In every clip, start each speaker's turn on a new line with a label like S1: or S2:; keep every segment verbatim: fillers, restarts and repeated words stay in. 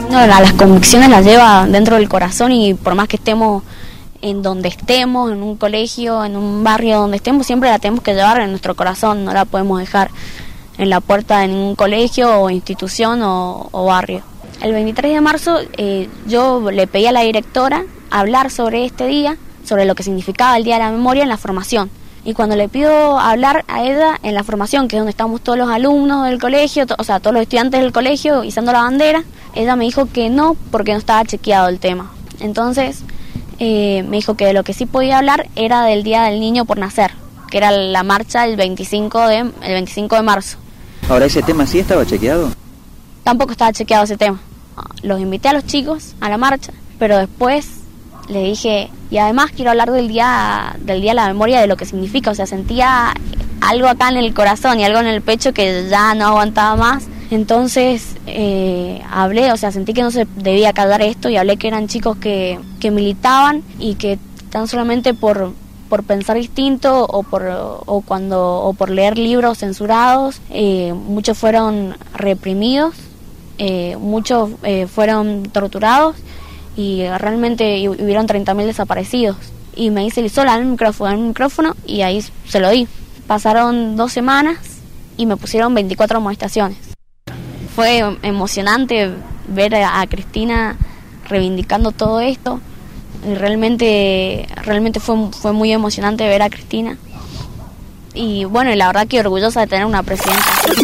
S1: No, a las convicciones las lleva dentro del corazón y por más que estemos en donde estemos, en un colegio, en un barrio donde estemos, siempre la tenemos que llevar en nuestro corazón, no la podemos dejar en la puerta de ningún colegio o institución o, o barrio. El veintitrés de marzo eh, yo le pedí a la directora hablar sobre este día, sobre lo que significaba el Día de la Memoria en la formación. Y cuando le pido hablar a ella en la formación, que es donde estamos todos los alumnos del colegio, to- o sea, todos los estudiantes del colegio izando la bandera, ella me dijo que no, porque no estaba chequeado el tema. Entonces eh, me dijo que de lo que sí podía hablar era del Día del Niño por Nacer, que era la marcha el veinticinco de, el veinticinco de marzo.
S2: Ahora, ¿ese tema sí estaba chequeado?
S1: Tampoco estaba chequeado ese tema. Los invité a los chicos a la marcha, pero después le dije, y además quiero hablar del día del día de la memoria, de lo que significa, o sea, sentía algo acá en el corazón y algo en el pecho que ya no aguantaba más. Entonces eh, hablé, o sea, sentí que no se debía callar esto y hablé que eran chicos que, que militaban y que tan solamente por, por pensar distinto o por, o cuando, o por leer libros censurados, eh, muchos fueron reprimidos, eh, muchos eh, fueron torturados y realmente hubieron treinta mil desaparecidos. Y me dice sola al micrófono, al micrófono y ahí se lo di. Pasaron dos semanas y me pusieron veinticuatro amonestaciones. Fue emocionante ver a Cristina reivindicando todo esto. Y realmente realmente fue, fue muy emocionante ver a Cristina. Y bueno, y la verdad que orgullosa de tener una presidenta.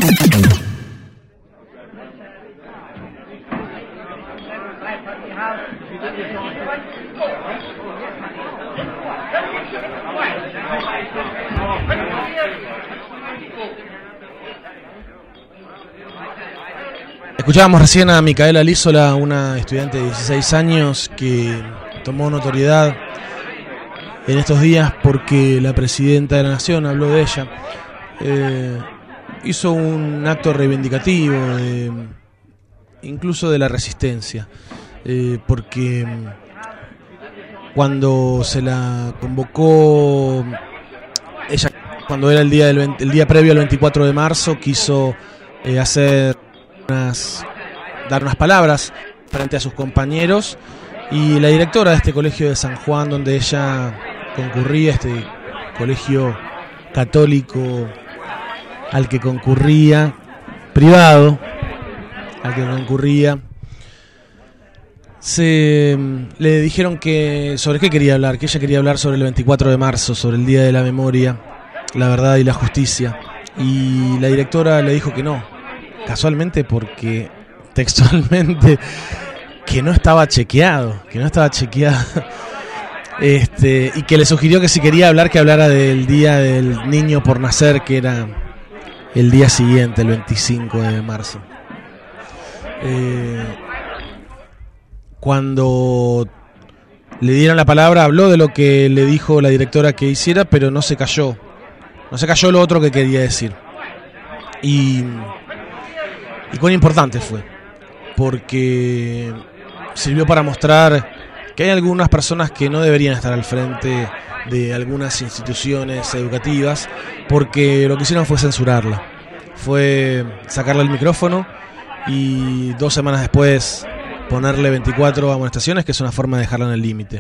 S3: Escuchábamos recién a Micaela Lízola, una estudiante de dieciséis años que tomó notoriedad en estos días porque la presidenta de la Nación habló de ella. Eh, hizo un acto reivindicativo, de, incluso de la resistencia, eh, porque cuando se la convocó, ella, cuando era el día, del veinte, el día previo al veinticuatro de marzo, quiso eh, hacer unas, dar unas palabras frente a sus compañeros, y la directora de este colegio de San Juan, donde ella concurría, este colegio católico al que concurría, privado, al que concurría, se le dijeron que sobre qué quería hablar, que ella quería hablar sobre el veinticuatro de marzo, sobre el Día de la Memoria, la verdad y la justicia, y la directora le dijo que no, casualmente porque textualmente que no estaba chequeado, que no estaba chequeado, este, y que le sugirió que si quería hablar, que hablara del Día del Niño por Nacer, que era el día siguiente, el veinticinco de marzo. Eh, cuando le dieron la palabra, habló de lo que le dijo la directora que hiciera, pero no se cayó, no se cayó lo otro que quería decir. Y, y cuán importante fue, porque sirvió para mostrar que hay algunas personas que no deberían estar al frente de algunas instituciones educativas, porque lo que hicieron fue censurarla, fue sacarle el micrófono y dos semanas después ponerle veinticuatro amonestaciones, que es una forma de dejarla en el límite.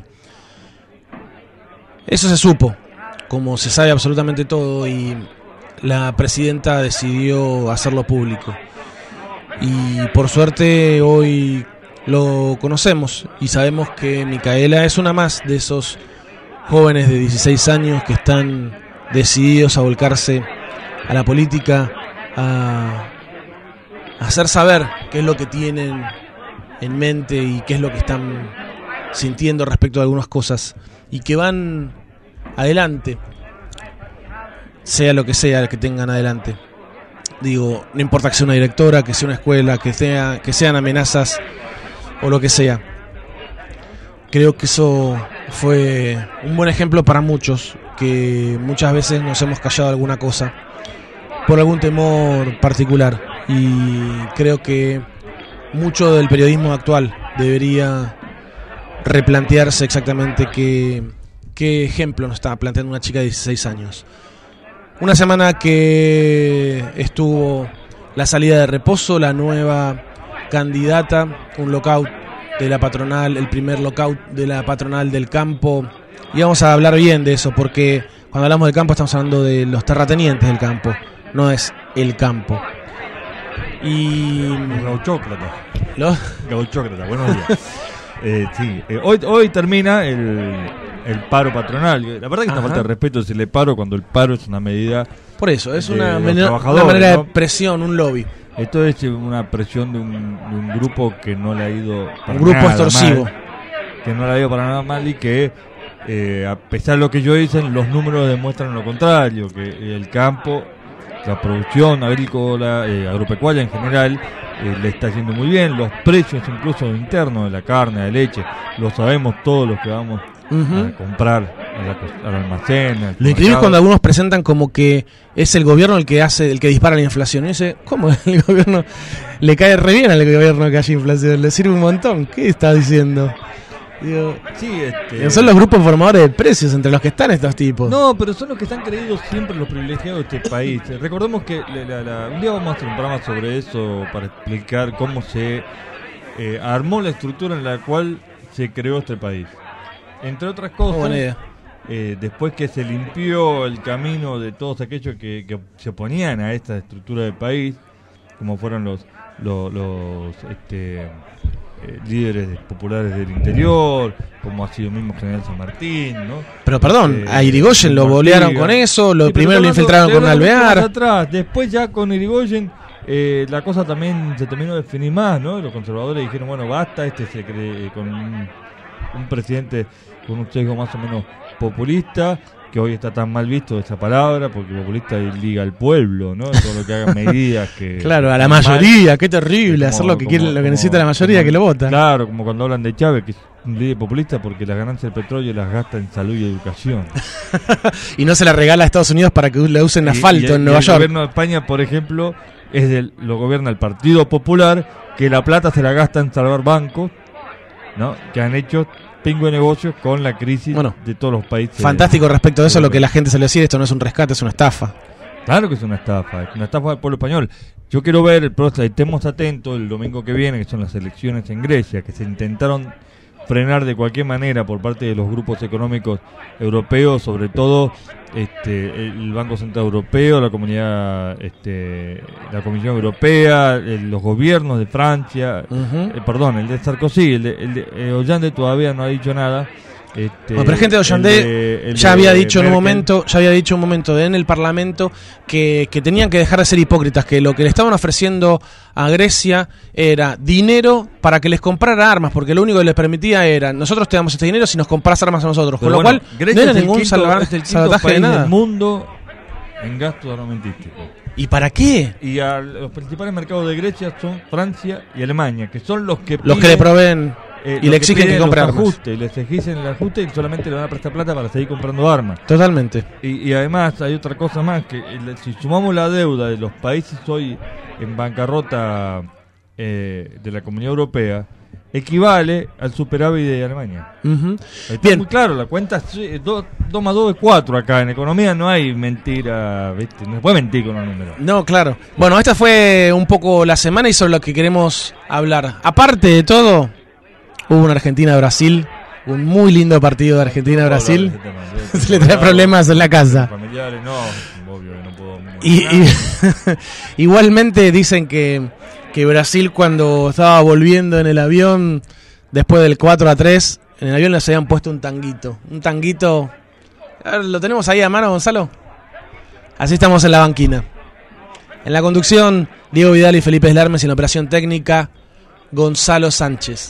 S3: Eso se supo, como se sabe absolutamente todo, y la presidenta decidió hacerlo público. Y por suerte hoy lo conocemos y sabemos que Micaela es una más de esos jóvenes de dieciséis años que están decididos a volcarse a la política, a hacer saber qué es lo que tienen en mente y qué es lo que están sintiendo respecto a algunas cosas, y que van adelante, sea lo que sea que tengan adelante. Digo, no importa que sea una directora, que sea una escuela, que sea, que sean amenazas o lo que sea. Creo que eso fue un buen ejemplo para muchos, que muchas veces nos hemos callado alguna cosa por algún temor particular, y creo que mucho del periodismo actual debería replantearse exactamente qué, qué ejemplo nos está planteando una chica de dieciséis años. Una semana que estuvo la salida de reposo, la nueva candidata, un lockout de la patronal, el primer lockout de la patronal del campo. Y vamos a hablar bien de eso, porque cuando hablamos del campo estamos hablando de los terratenientes del campo, no es el campo. Y...
S4: Gauchócrata.
S3: ¿Lo?
S4: Gauchócrata, buenos días. eh, sí, eh, hoy, hoy termina el, el paro patronal. La verdad que está falta de respeto decirle paro cuando el paro es una medida...
S3: Por eso, es
S4: de
S3: una,
S4: los
S3: manera,
S4: trabajadores,
S3: una manera
S4: ¿no?
S3: de presión, un lobby.
S4: Esto es una presión de un, de un grupo que no le ha ido para
S3: un grupo
S4: nada
S3: extorsivo.
S4: mal, que no le ha ido para nada mal y que, eh, a pesar de lo que ellos dicen, los números demuestran lo contrario, que el campo, la producción agrícola, eh, agropecuaria en general, eh, le está yendo muy bien. Los precios incluso internos de la carne, de la leche, lo sabemos todos los que vamos uh-huh. a comprar al almacén. Al
S3: lo increíble es cuando algunos presentan como que es el gobierno el que hace, el que dispara la inflación. Y dice, ¿cómo el gobierno le cae re bien al gobierno que haya inflación? Le sirve un montón. ¿Qué está diciendo? Digo,
S4: sí, este...
S3: son los grupos formadores de precios entre los que están estos tipos.
S4: No, pero son los que están creídos siempre los privilegiados de este país. Recordemos que la, la, la, un día vamos a hacer un programa sobre eso para explicar cómo se eh, armó la estructura en la cual se creó este país. Entre otras cosas,
S3: buena idea.
S4: Eh, después que se limpió el camino de todos aquellos que, que se oponían a esta estructura del país, como fueron los los, los este, eh, líderes populares del interior, como ha sido el mismo General San Martín, ¿no?
S3: Pero perdón,
S4: eh,
S3: a Irigoyen lo bolearon con eso, lo
S4: sí,
S3: primero lo infiltraron con Alvear.
S4: Atrás. Después ya con Irigoyen eh, la cosa también se terminó de definir más, ¿no? Los conservadores dijeron, bueno, basta, este se cree con un, un presidente con un sesgo más o menos populista, que hoy está tan mal visto esa palabra, porque populista liga al pueblo, ¿no? Todo lo que hagan medidas que...
S3: Claro, a la mayoría, mal, qué terrible, como, hacer lo que como, quiere, lo que necesita la mayoría, como, que lo vota.
S4: Claro, como cuando hablan de Chávez, que es un líder populista porque las ganancias del petróleo las gasta en salud y educación.
S3: Y no se la regala a Estados Unidos para que le usen asfalto y, y, en Nueva
S4: y el
S3: York.
S4: El gobierno de España, por ejemplo, es del, lo gobierna el Partido Popular, que la plata se la gasta en salvar bancos, ¿no? Que han hecho... tengo negocios con la crisis bueno, de todos los países.
S3: Fantástico respecto de eso, lo que la gente se le decía, esto no es un rescate, es una estafa.
S4: Claro que es una estafa, es una estafa del pueblo español. Yo quiero ver, pero estemos atentos el domingo que viene, que son las elecciones en Grecia, que se intentaron frenar de cualquier manera por parte de los grupos económicos europeos, sobre todo este, el Banco Central Europeo, la comunidad, este, la Comisión Europea, el, los gobiernos de Francia, uh-huh. eh, perdón, el de Sarkozy, el de, el de eh, Hollande todavía no ha dicho nada. Este,
S3: bueno, pero el gente de Hollande ya había dicho Merkel. en un momento, ya había dicho un momento en el Parlamento que, que tenían que dejar de ser hipócritas, que lo que le estaban ofreciendo a Grecia era dinero para que les comprara armas, porque lo único que les permitía era nosotros te damos este dinero si nos compras armas a nosotros, pero con bueno, lo cual
S4: Grecia
S3: no era
S4: es
S3: ningún
S4: quinto,
S3: salvar,
S4: es el quinto
S3: salvataje
S4: país
S3: de nada.
S4: del mundo en gasto armamentístico.
S3: ¿Y para qué?
S4: Y a los principales mercados de Grecia son Francia y Alemania, que son los que
S3: los
S4: piden,
S3: que le proveen
S4: eh,
S3: y le exigen que, que compre armas.
S4: Ajuste, les exigen el ajuste y solamente le van a prestar plata para seguir comprando armas.
S3: Totalmente.
S4: Y, y además hay otra cosa más, que el, si sumamos la deuda de los países hoy en bancarrota eh, de la Comunidad Europea, equivale al superávit de Alemania. Uh-huh. Está Bien. Muy claro, la cuenta es dos más dos es cuatro acá. En economía no hay mentira, ¿viste? No se puede mentir con los números.
S3: No, claro. Bueno, esta fue un poco la semana y sobre lo que queremos hablar. Aparte de todo, hubo una Argentina-Brasil, un muy lindo partido de Argentina-Brasil. Se le trae problemas en la casa.
S4: Familiares, no, obvio que no puedo.
S3: Y, y igualmente dicen que que Brasil, cuando estaba volviendo en el avión después del cuatro a tres, en el avión les habían puesto un tanguito. Un tanguito. A ver, ¿lo tenemos ahí a mano, Gonzalo? Así estamos en la banquina. En la conducción, Diego Vidal y Felipe Eslarmes, y en la operación técnica, Gonzalo Sánchez.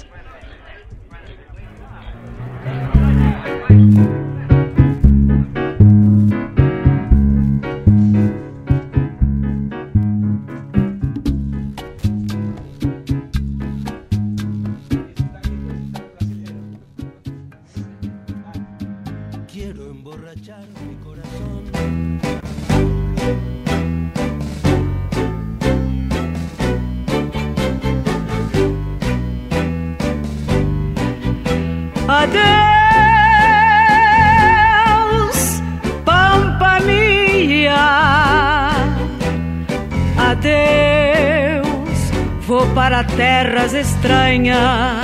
S5: Adeus, Pampa mia. Adeus, vou para para terras estranhas.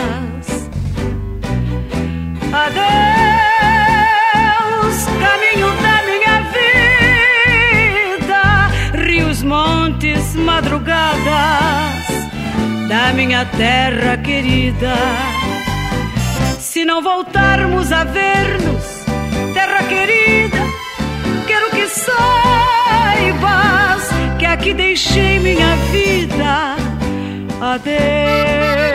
S5: Adeus, caminho da minha vida, rios, montes, madrugadas da minha terra querida. Se não voltarmos a ver-nos, terra querida, quero que saibas que aqui deixei minha vida. Adeus.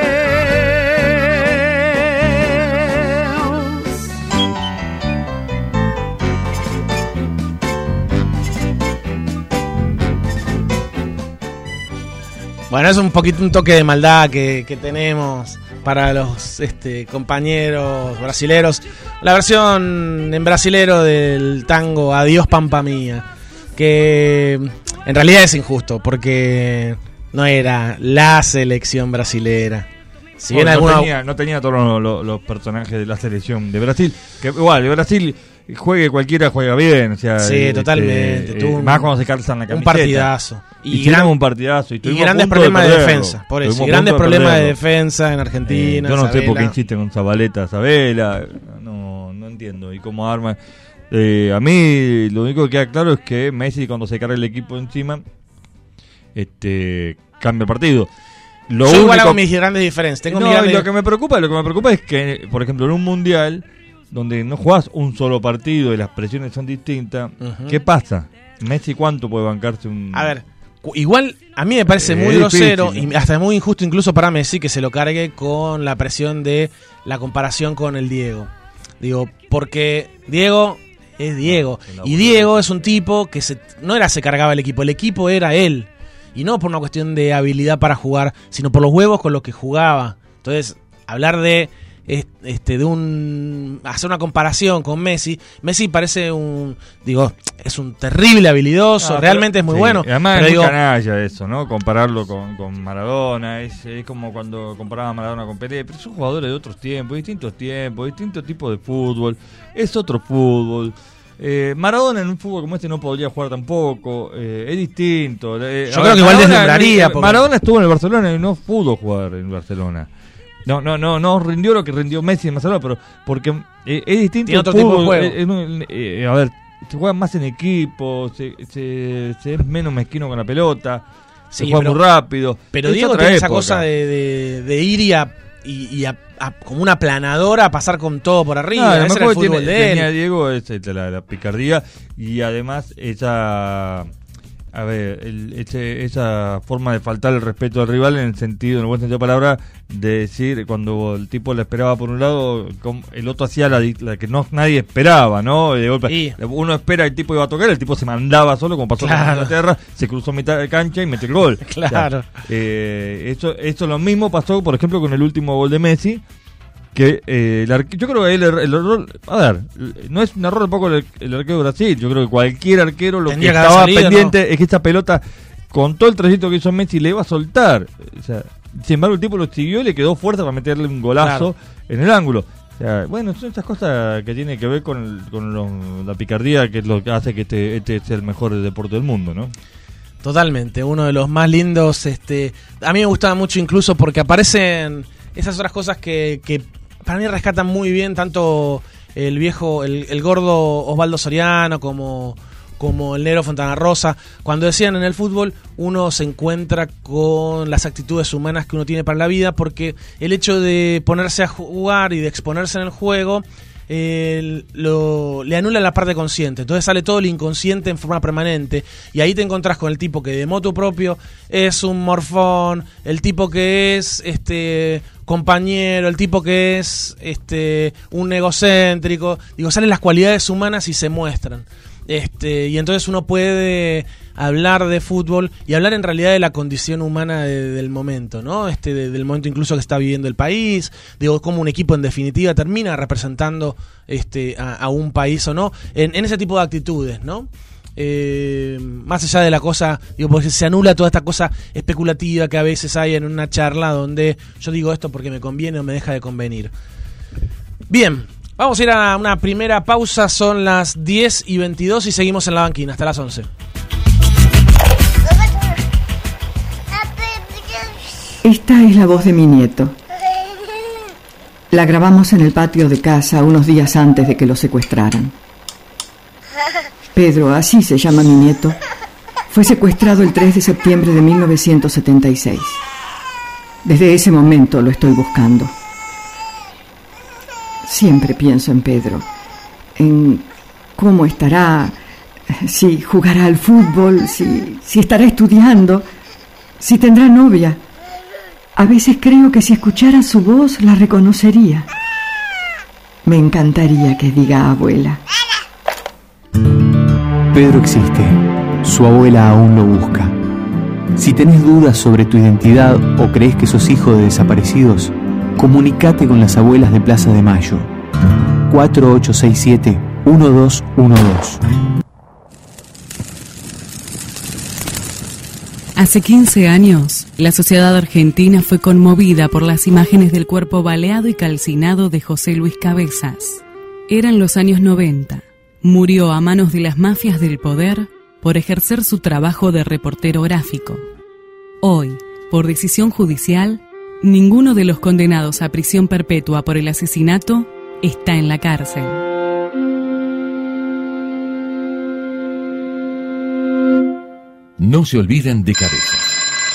S3: Bueno, es un poquito un toque de maldad que, que tenemos para los este, compañeros brasileros. La versión en brasilero del tango Adiós Pampa Mía, que en realidad es injusto porque no era la selección brasilera. Si bien
S4: no,
S3: alguna...
S4: no, tenía, no tenía todos los, los, los personajes de la selección de Brasil, que igual, de Brasil juegue cualquiera, juega bien. O sea,
S3: sí,
S4: este,
S3: totalmente.
S4: Eh, más cuando se calzan la camiseta.
S3: Un partidazo.
S4: Y, y gran, un partidazo. Y,
S3: y grandes problemas de, de defensa, por eso. Y grandes problemas de, de defensa en Argentina.
S4: Eh, yo no
S3: Sabela.
S4: sé por qué insisten con Zabaleta, Sabela. No, no entiendo. Y como arma. Eh, a mí lo único que queda claro es que Messi, cuando se carga el equipo encima, este cambia el partido. Lo
S3: yo
S4: único,
S3: igual hago mis grandes diferencias. Tengo
S4: no,
S3: mis grandes...
S4: lo que me preocupa, lo que me preocupa es que, por ejemplo, en un mundial donde no jugás un solo partido y las presiones son distintas, uh-huh. ¿qué pasa? Messi, ¿cuánto puede bancarse un...?
S3: A ver, igual a mí me parece muy eh, grosero difícil, ¿no? Y hasta muy injusto incluso para Messi que se lo cargue con la presión de la comparación con el Diego. Digo, porque Diego es Diego. Y Diego es un tipo que se, no era se cargaba el equipo, el equipo era él. Y no por una cuestión de habilidad para jugar, sino por los huevos con los que jugaba. Entonces, hablar de este de un hacer una comparación con Messi, Messi parece un, digo, es un terrible habilidoso, no, realmente pero, es muy sí, bueno.
S4: Además
S3: pero
S4: es
S3: digo,
S4: muy canalla eso, ¿no? Compararlo con, con Maradona, es, es como cuando comparaba a Maradona con Pelé, pero son jugadores de otros tiempos, distintos tiempos, distintos tipos de fútbol, es otro fútbol. Eh, Maradona en un fútbol como este no podría jugar tampoco, eh, es distinto. Eh,
S3: Yo creo que igual deslumbraría.
S4: Porque... Maradona estuvo en el Barcelona y no pudo jugar en Barcelona. No, no, no, no rindió lo que rindió Messi en Barcelona, pero porque eh, es distinto.
S3: Tiene otro
S4: fútbol,
S3: tipo de juego.
S4: Eh, eh, eh, a ver, se juega más en equipo, se, se, se es menos mezquino con la pelota,
S3: sí,
S4: se juega
S3: pero,
S4: muy rápido.
S3: Pero es Diego tiene esa cosa de, de, de ir y a y, y a, a, como una planadora a pasar con todo por arriba.
S4: No,
S3: ese era el fútbol
S4: tiene,
S3: de él.
S4: Tenía Diego es la, la picardía y además esa, a ver, el, ese, esa forma de faltar el respeto al rival en el sentido, en el buen sentido de la palabra, de decir cuando el tipo le esperaba por un lado, el otro hacía la, la que no nadie esperaba, ¿no? De golpe, sí. Uno espera el tipo iba a tocar, el tipo se mandaba solo, como pasó claro. con Inglaterra, se cruzó mitad de cancha y metió el gol.
S3: Claro.
S4: O sea, eh, eso, eso lo mismo pasó, por ejemplo, con el último gol de Messi. Que eh, el arque- yo creo que el, el, el error, a ver, no es un error tampoco el, el arquero de Brasil. Yo creo que cualquier arquero lo Tendría que estaba salido, pendiente ¿no? es que esta pelota, con todo el trayecto que hizo Messi, le iba a soltar. O sea, sin embargo, el tipo lo siguió y le quedó fuerza para meterle un golazo claro. en el ángulo. O sea, bueno, son estas cosas que tienen que ver con, el, con lo, la picardía, que es lo que hace que este, este sea el mejor deporte del mundo, ¿no?
S3: Totalmente, uno de los más lindos. Este, a mí me gustaba mucho incluso porque aparecen esas otras cosas que, que para mí rescatan muy bien tanto el viejo, el, el gordo Osvaldo Soriano como, como el negro Fontana Rosa, cuando decían en el fútbol uno se encuentra con las actitudes humanas que uno tiene para la vida, porque el hecho de ponerse a jugar y de exponerse en el juego eh, lo, le anula la parte consciente, entonces sale todo el inconsciente en forma permanente y ahí te encontrás con el tipo que de motu propio es un morfón, el tipo que es este compañero, el tipo que es este un egocéntrico, digo, salen las cualidades humanas y se muestran. Este, y entonces uno puede hablar de fútbol y hablar en realidad de la condición humana de, del momento, ¿no? Este, de, del momento incluso que está viviendo el país, digo, cómo un equipo en definitiva termina representando este a, a un país o no, en, en ese tipo de actitudes, ¿no? Eh, más allá de la cosa, digo, porque se anula toda esta cosa especulativa que a veces hay en una charla donde yo digo esto porque me conviene o me deja de convenir. Bien, vamos a ir a una primera pausa, son las diez y veintidós y seguimos en la banquina hasta las once.
S6: Esta es la voz de mi nieto. La grabamos en el patio de casa unos días antes de que lo secuestraran. Pedro, así se llama mi nieto, fue secuestrado el tres de septiembre de mil novecientos setenta y seis. Desde ese momento lo estoy buscando. Siempre pienso en Pedro, en cómo estará, si jugará al fútbol, si, si estará estudiando, si tendrá novia. A veces creo que si escuchara su voz la reconocería. Me encantaría que diga abuela.
S7: Pedro existe. Su abuela aún lo busca. Si tenés dudas sobre tu identidad o crees que sos hijo de desaparecidos, comunicate con las abuelas de Plaza de Mayo. cuatro ocho seis siete uno dos uno dos.
S8: Hace quince años, la sociedad argentina fue conmovida por las imágenes del cuerpo baleado y calcinado de José Luis Cabezas. Eran los años noventa. Murió a manos de las mafias del poder por ejercer su trabajo de reportero gráfico. Hoy, por decisión judicial, ninguno de los condenados a prisión perpetua por el asesinato está en la cárcel.
S9: No se olviden de Cabezas.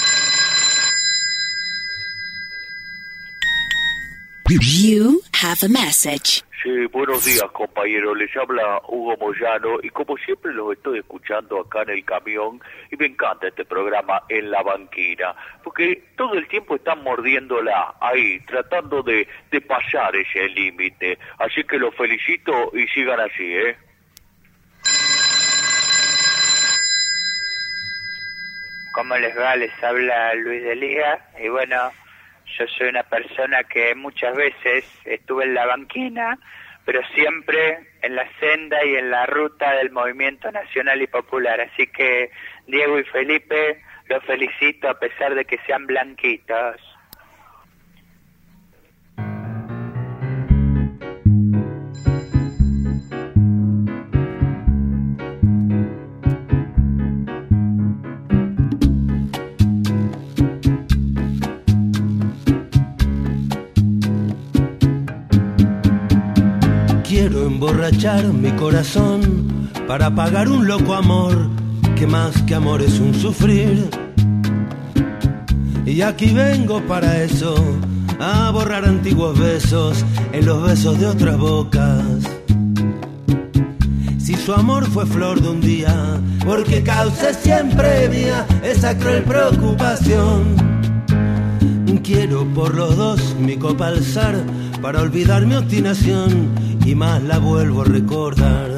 S10: You have a message.
S11: Sí, buenos días, compañero. Les habla Hugo Moyano y como siempre los estoy escuchando acá en el camión y me encanta este programa En la Banquina, porque todo el tiempo están mordiéndola ahí, tratando de, de pasar ese límite. Así que los felicito y sigan así, ¿eh?
S12: ¿Cómo les va? Les habla Luis de Liga y bueno, yo soy una persona que muchas veces estuve en la banquina, pero siempre en la senda y en la ruta del movimiento nacional y popular. Así que Diego y Felipe, los felicito a pesar de que sean blanquitos.
S13: Quiero emborrachar mi corazón para pagar un loco amor, que más que amor es un sufrir. Y aquí vengo para eso, a borrar antiguos besos en los besos de otras bocas. Si su amor fue flor de un día, porque cause siempre mía esa cruel preocupación. Quiero por los dos mi copa alzar para olvidar mi obstinación y más la vuelvo a recordar.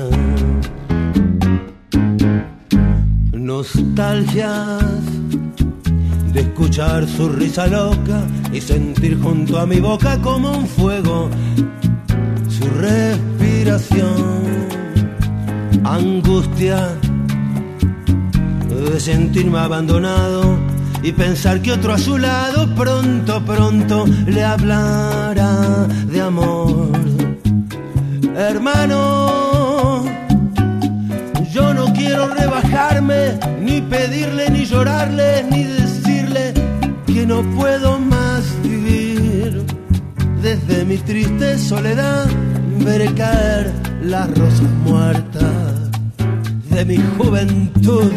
S13: Nostalgias de escuchar su risa loca y sentir junto a mi boca como un fuego su respiración. Angustia de sentirme abandonado y pensar que otro a su lado pronto, pronto le hablará de amor. Hermano, yo no quiero rebajarme, ni pedirle, ni llorarle, ni decirle que no puedo más vivir. Desde mi triste soledad veré caer las rosas muertas de mi juventud.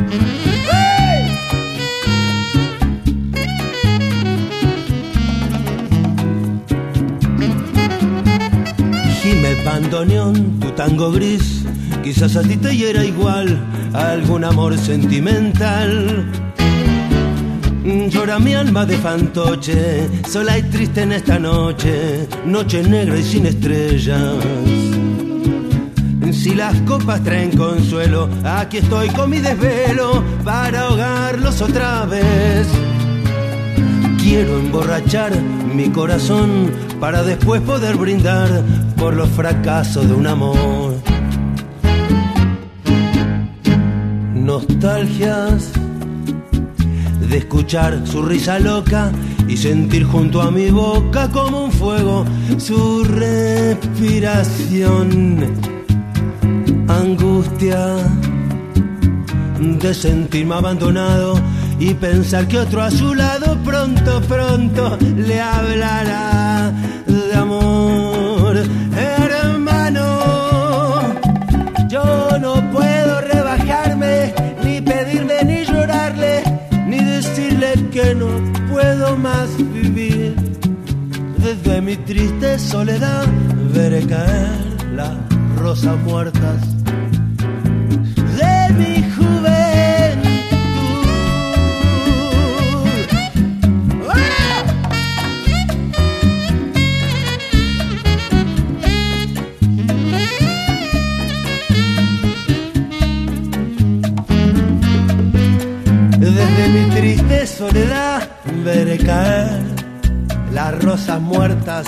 S13: Bandoneón, tu tango gris, quizás a ti te hiera igual algún amor sentimental. Llora mi alma de fantoche, sola y triste en esta noche, noche negra y sin estrellas. Si las copas traen consuelo, aquí estoy con mi desvelo para ahogarlos otra vez. Quiero emborrachar mi corazón para después poder brindar por los fracasos de un amor. Nostalgias de escuchar su risa loca y sentir junto a mi boca como un fuego su respiración. Angustia de sentirme abandonado y pensar que otro a su lado pronto, pronto le hablará de amor. Hermano, yo no puedo rebajarme, ni pedirle, ni llorarle, ni decirle que no puedo más vivir. Desde mi triste soledad veré caer las rosas muertas de mi juventud. ¡Ah! Desde mi triste soledad veré caer las rosas muertas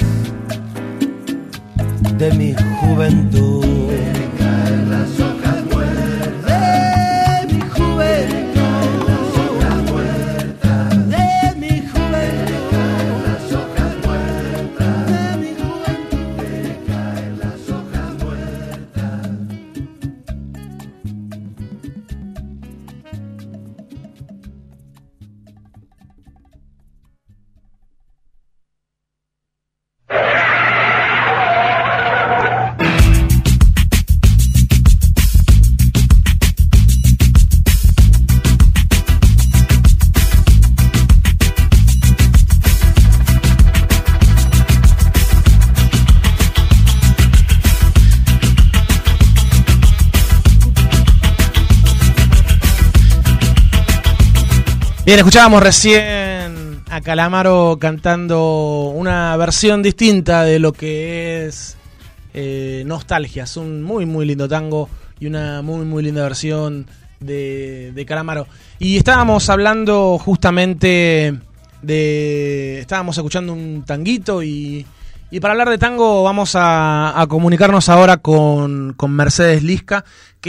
S13: de mi juventud. Veré caer las hojas muertas de mi juventud. Las hojas muertas de mi juventud. Las hojas muertas de mi juventud. Veré caer las hojas muertas.
S3: Bien, escuchábamos recién a Calamaro cantando una versión distinta de lo que es eh, Nostalgia. Es un muy, muy lindo tango y una muy, muy linda versión de, de Calamaro. Y estábamos hablando justamente de... Estábamos escuchando un tanguito y, y para hablar de tango vamos a, a comunicarnos ahora con, con Mercedes Lisca,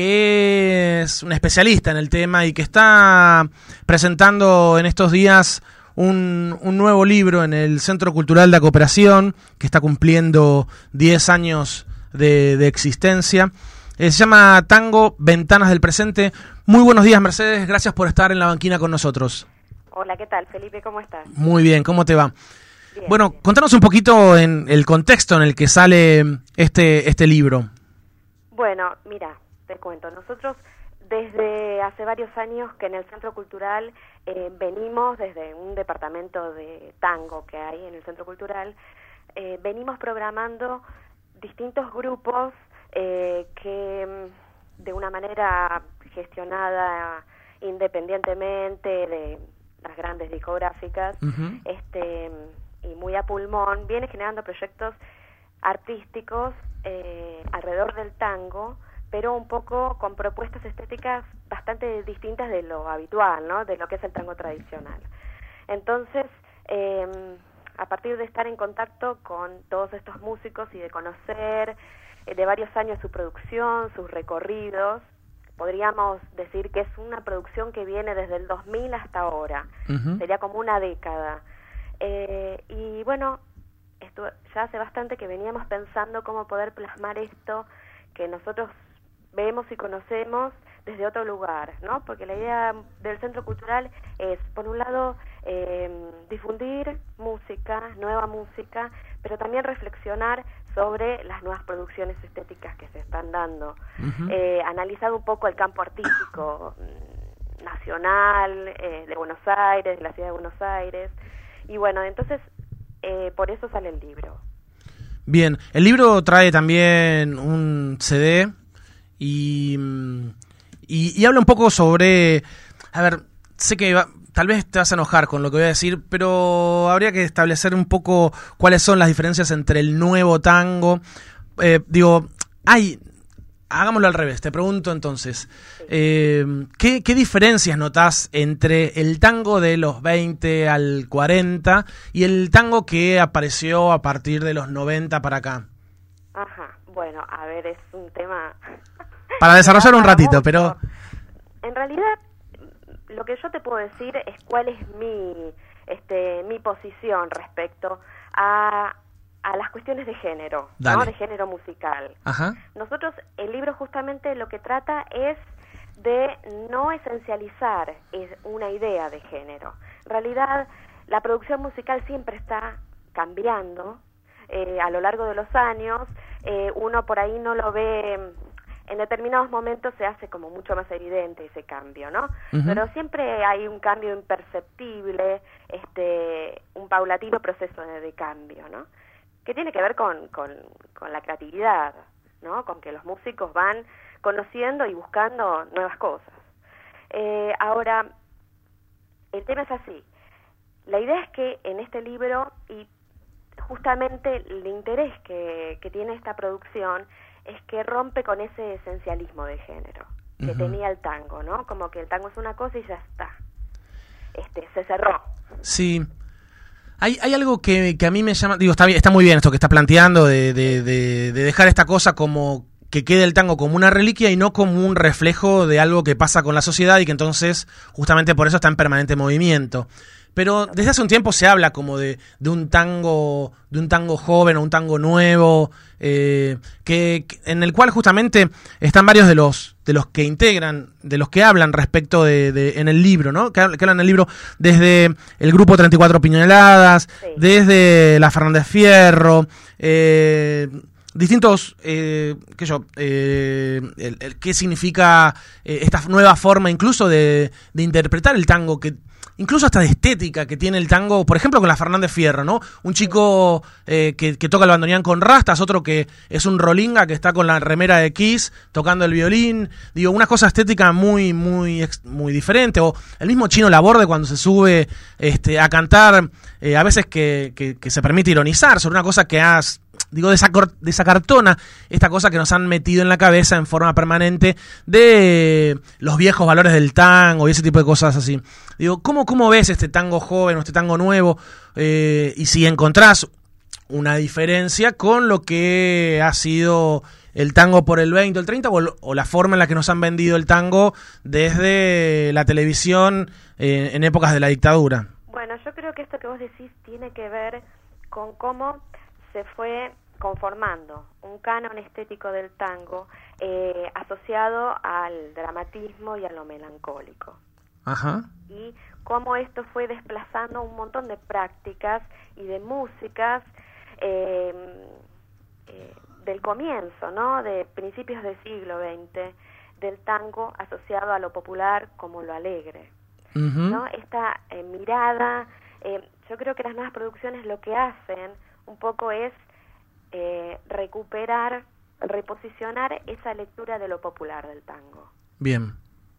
S3: que es una especialista en el tema y que está presentando en estos días un, un nuevo libro en el Centro Cultural de la Cooperación, que está cumpliendo diez años de, de existencia. Eh, se llama Tango, Ventanas del Presente. Muy buenos días, Mercedes, gracias por estar en la banquina con nosotros.
S14: Hola, ¿qué tal, Felipe? ¿Cómo estás?
S3: Muy bien, ¿cómo te va?
S14: Bien,
S3: bueno,
S14: bien.
S3: Contanos un poquito en el contexto en el que sale este, este libro.
S14: Bueno, mira, te cuento, nosotros desde hace varios años que en el Centro Cultural eh, venimos desde un departamento de tango que hay en el Centro Cultural, eh, venimos programando distintos grupos eh, que mm, de una manera gestionada independientemente de las grandes discográficas,
S15: Uh-huh.
S14: este y muy a pulmón, viene generando proyectos artísticos eh, alrededor del tango, pero un poco con propuestas estéticas bastante distintas de lo habitual, ¿no? De lo que es el tango tradicional. Entonces, eh, a partir de estar en contacto con todos estos músicos y de conocer eh, de varios años su producción, sus recorridos, podríamos decir que es una producción que viene desde el dos mil hasta ahora.
S15: Uh-huh.
S14: Sería como una década. Eh, y bueno, esto ya hace bastante que veníamos pensando cómo poder plasmar esto que nosotros vemos y conocemos desde otro lugar, ¿no? Porque la idea del Centro Cultural es, por un lado, eh, difundir música, nueva música, pero también reflexionar sobre las nuevas producciones estéticas que se están dando.
S15: Uh-huh.
S14: Eh, analizar un poco el campo artístico mm, nacional, eh, de Buenos Aires, de la ciudad de Buenos Aires. Y bueno, entonces, eh, por eso sale el libro.
S3: Bien, el libro trae también un C D y, y, y habla un poco sobre... A ver, sé que va, tal vez te vas a enojar con lo que voy a decir, pero habría que establecer un poco cuáles son las diferencias entre el nuevo tango. Eh, digo, hay... Hagámoslo al revés, te pregunto entonces, eh, ¿qué, ¿qué diferencias notás entre el tango de los veinte al cuarenta y el tango que apareció a partir de los noventa para acá?
S14: Ajá, bueno, a ver, es un tema...
S3: Para desarrollar un ratito, pero...
S14: En realidad, lo que yo te puedo decir es cuál es mi, este, mi posición respecto a... a las cuestiones de género,
S3: Dale.
S14: ¿no? De género musical.
S3: Ajá.
S14: Nosotros, el libro justamente lo que trata es de no esencializar una idea de género. En realidad, la producción musical siempre está cambiando eh, a lo largo de los años. Eh, uno por ahí no lo ve, en determinados momentos se hace como mucho más evidente ese cambio, ¿no? Uh-huh. Pero siempre hay un cambio imperceptible, este, un paulatino proceso de, de cambio, ¿no? Que tiene que ver con, con, con la creatividad, ¿no? Con que los músicos van conociendo y buscando nuevas cosas. Eh, ahora, el tema es así. La idea es que en este libro, y justamente el interés que, que tiene esta producción, es que rompe con ese esencialismo de género que uh-huh. tenía el tango, ¿no? Como que el tango es una cosa y ya está. Este, se cerró.
S3: Sí. Hay, hay algo que, que a mí me llama... Digo, está bien, está muy bien esto que está planteando de, de, de, de dejar esta cosa como que quede el tango como una reliquia y no como un reflejo de algo que pasa con la sociedad y que entonces justamente por eso está en permanente movimiento. Pero desde hace un tiempo se habla como de, de un tango de un tango joven o un tango nuevo, eh, que, que en el cual justamente están varios de los de los que integran, de los que hablan respecto de, de en el libro, ¿no? Que, que hablan en el libro desde el grupo treinta y cuatro Piñoladas, sí. desde la Fernández Fierro, eh, distintos, eh, qué yo, eh, el, el, qué significa eh, esta nueva forma incluso de, de interpretar el tango, que incluso hasta de estética que tiene el tango, por ejemplo con la Fernández Fierro, ¿no? Un chico eh, que, que toca el bandoneón con rastas, otro que es un rolinga que está con la remera de Kiss tocando el violín, digo, una cosa estética muy muy muy diferente, o el mismo Chino Laborde cuando se sube este, a cantar, eh, a veces que, que, que se permite ironizar sobre una cosa que has... Digo, desacartona esta cosa que nos han metido en la cabeza en forma permanente de los viejos valores del tango y ese tipo de cosas así. Digo, ¿cómo, cómo ves este tango joven o este tango nuevo? Eh, y si encontrás una diferencia con lo que ha sido el tango por el veinte o el treinta o, o la forma en la que nos han vendido el tango desde la televisión eh, en épocas de la dictadura.
S14: Bueno, yo creo que esto que vos decís tiene que ver con cómo se fue conformando un canon estético del tango eh, asociado al dramatismo y a lo melancólico.
S3: Ajá.
S14: Y cómo esto fue desplazando un montón de prácticas y de músicas eh, eh, del comienzo, ¿no? De principios del siglo veinte, del tango asociado a lo popular como lo alegre. Uh-huh. ¿No? Esta eh, mirada, eh, yo creo que las nuevas producciones lo que hacen un poco es eh, recuperar, reposicionar esa lectura de lo popular del tango.
S3: Bien.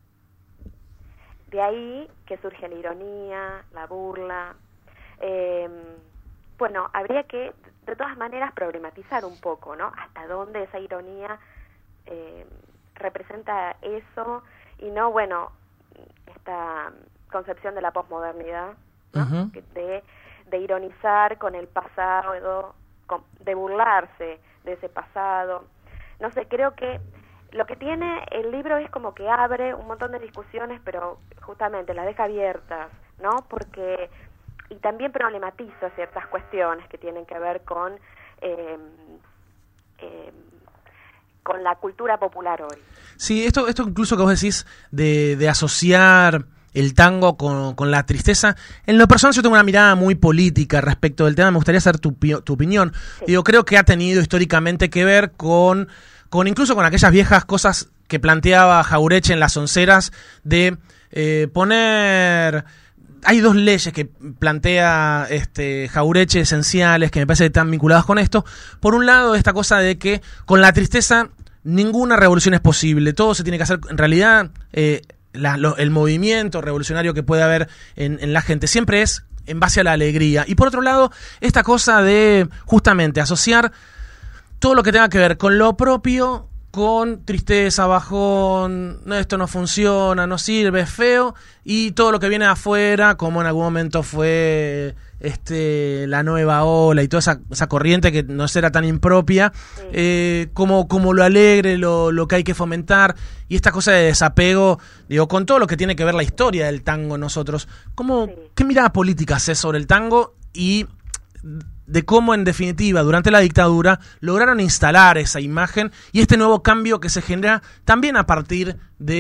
S14: De ahí que surge la ironía, la burla. Eh, bueno, habría que, de todas maneras, problematizar un poco, ¿no? Hasta dónde esa ironía eh, representa eso y no, bueno, esta concepción de la posmodernidad, ¿no? Uh-huh. de de ironizar con el pasado, de burlarse de ese pasado. No sé, creo que lo que tiene el libro es como que abre un montón de discusiones, pero justamente las deja abiertas, ¿no? Porque, y también problematiza ciertas cuestiones que tienen que ver con, eh, eh, con la cultura popular hoy.
S3: Sí, esto, esto incluso que vos decís de, de asociar el tango con, con la tristeza. En lo personal yo tengo una mirada muy política respecto del tema, me gustaría saber tu, tu opinión. Sí. Digo, creo que ha tenido históricamente que ver con, con incluso con aquellas viejas cosas que planteaba Jauretche en Las Onceras de eh, poner... Hay dos leyes que plantea este Jauretche esenciales que me parece que están vinculadas con esto. Por un lado, esta cosa de que con la tristeza ninguna revolución es posible, todo se tiene que hacer, en realidad... Eh, La, lo, el movimiento revolucionario que puede haber en, en la gente siempre es en base a la alegría. Y por otro lado, esta cosa de justamente asociar todo lo que tenga que ver con lo propio, con tristeza, bajón, no, esto no funciona, no sirve, es feo, y todo lo que viene de afuera, como en algún momento fue este la nueva ola y toda esa, esa corriente que no era tan impropia, sí. eh, como, como lo alegre, lo, lo que hay que fomentar, y esta cosa de desapego, digo, con todo lo que tiene que ver la historia del tango nosotros, ¿cómo, sí. ¿qué mirada política haces sobre el tango? Y de cómo en definitiva durante la dictadura lograron instalar esa imagen y este nuevo cambio que se genera también a partir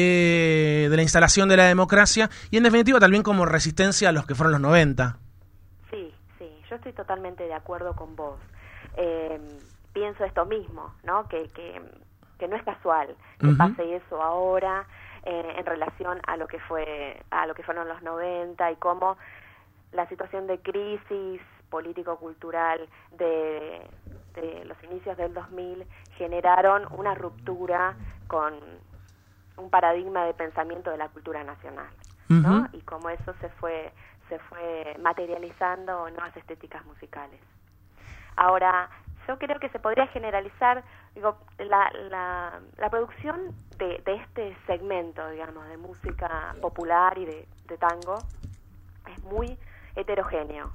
S3: de, de la instalación de la democracia y en definitiva también como resistencia a los que fueron los noventa.
S14: Sí, sí, yo estoy totalmente de acuerdo con vos. Eh, pienso esto mismo, ¿no? Que, que, que no es casual que uh-huh. pase eso ahora eh, en relación a lo que fue a lo que fueron los noventa y cómo la situación de crisis político-cultural de, de los inicios del dos mil generaron una ruptura con un paradigma de pensamiento de la cultura nacional, ¿no? Uh-huh. Y cómo eso se fue se fue materializando en nuevas estéticas musicales. Ahora, yo creo que se podría generalizar, digo, la, la, la producción de, de este segmento, digamos, de música popular y de, de tango es muy heterogéneo.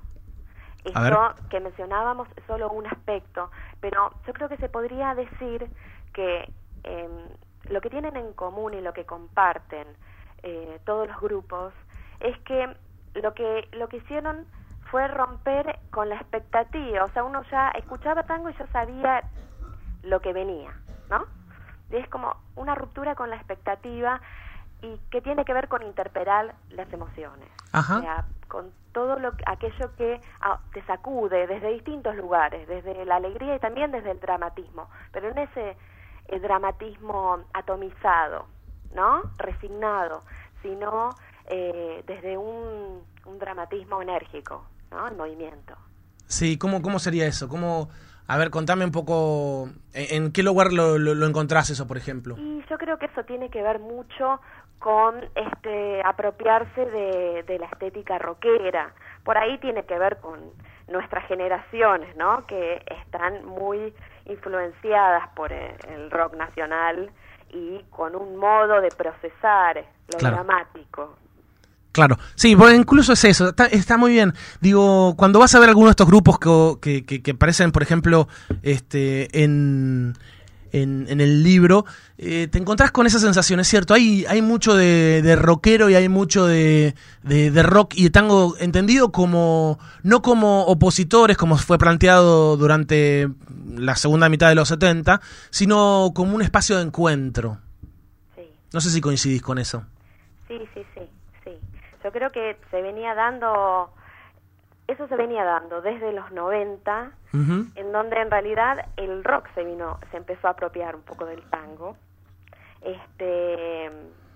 S14: Esto que mencionábamos es solo un aspecto, pero yo creo que se podría decir que eh, lo que tienen en común y lo que comparten eh, todos los grupos es que lo que lo que hicieron fue romper con la expectativa, o sea, uno ya escuchaba tango y ya sabía lo que venía, ¿no? Y es como una ruptura con la expectativa y que tiene que ver con interpelar las emociones. Ajá. O sea, con todo lo aquello que ah, te sacude desde distintos lugares, desde la alegría y también desde el dramatismo, pero en ese eh, dramatismo atomizado, ¿no? Resignado, sino eh, desde un, un dramatismo enérgico, ¿no? En movimiento.
S3: Sí, ¿cómo, cómo sería eso? ¿Cómo, a ver, contame un poco, ¿en, en qué lugar lo, lo, lo encontrás eso, por ejemplo?
S14: Y yo creo que eso tiene que ver mucho con este apropiarse de, de la estética rockera. Por ahí tiene que ver con nuestras generaciones, ¿no? Que están muy influenciadas por el, el rock nacional y con un modo de procesar lo claro. dramático.
S3: Claro, sí, pues incluso es eso, está, está muy bien. Digo, cuando vas a ver alguno de estos grupos que, que, que aparecen, por ejemplo, este en... En, en el libro, eh, te encontrás con esa sensación, es cierto, hay, hay mucho de, de rockero y hay mucho de, de, de rock y de tango entendido como, no como opositores, como fue planteado durante la segunda mitad de los setenta, sino como un espacio de encuentro.
S14: Sí.
S3: No sé si coincidís con eso.
S14: Sí, sí, sí, sí. Yo creo que se venía dando... Eso se venía dando desde los noventa, uh-huh. en donde en realidad el rock se vino, se empezó a apropiar un poco del tango, este,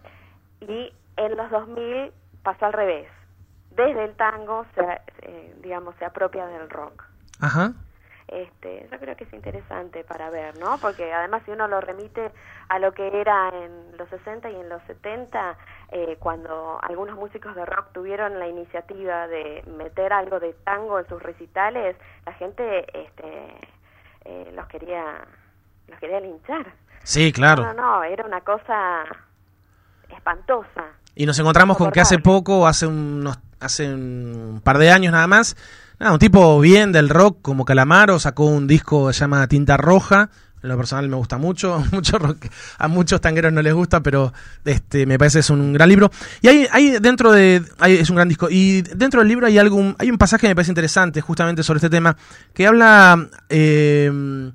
S14: y en los dos mil pasó al revés. Desde el tango se, eh, digamos, se apropia del rock.
S3: Ajá.
S14: Este, yo creo que es interesante para ver, ¿no? Porque además si uno lo remite a lo que era en los sesenta y en los setenta, eh, cuando algunos músicos de rock tuvieron la iniciativa de meter algo de tango en sus recitales, la gente este, eh, los quería los quería linchar.
S3: Sí, claro.
S14: No, no, no, era una cosa espantosa.
S3: Y nos encontramos con que hace poco, hace unos, hace un par de años nada más, nada, un tipo bien del rock como Calamaro sacó un disco que se llama Tinta Roja. En lo personal me gusta mucho, mucho rock, a muchos tangueros no les gusta, pero este me parece que es un gran libro. Y hay, hay dentro de, hay, es un gran disco, y dentro del libro hay algún, hay un pasaje que me parece interesante justamente sobre este tema, que habla eh,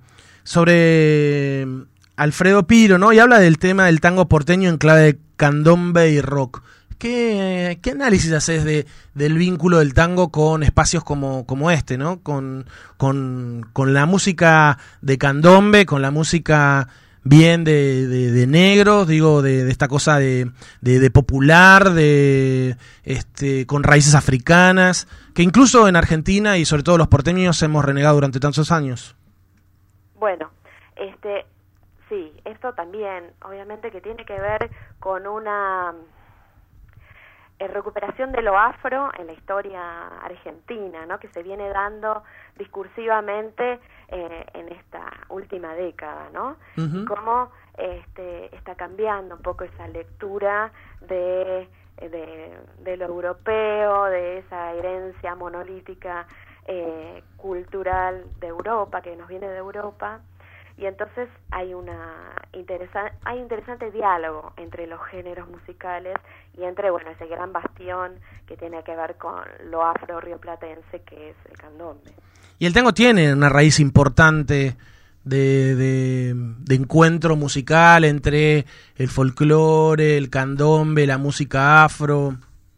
S3: sobre Alfredo Piro, ¿no? Y habla del tema del tango porteño en clave de candombe y rock. ¿Qué, qué análisis haces de, del vínculo del tango con espacios como, como este, ¿no? Con, con, con la música de candombe, con la música bien de, de, de negros, digo, de, de esta cosa de, de, de popular, de este con raíces africanas, que incluso en Argentina y sobre todo los porteños hemos renegado durante tantos años?
S14: Bueno, este sí, esto también, obviamente que tiene que ver con una... en recuperación de lo afro en la historia argentina, ¿no? Que se viene dando discursivamente eh, en esta última década, ¿no? Uh-huh. Cómo este, está cambiando un poco esa lectura de, de, de lo europeo, de esa herencia monolítica eh, cultural de Europa, que nos viene de Europa, y entonces hay una interesa- hay interesante diálogo entre los géneros musicales y entre, bueno, ese gran bastión que tiene que ver con lo afro-rioplatense que es el candombe.
S3: Y el tango tiene una raíz importante de, de, de encuentro musical entre el folclore, el candombe, la música afro.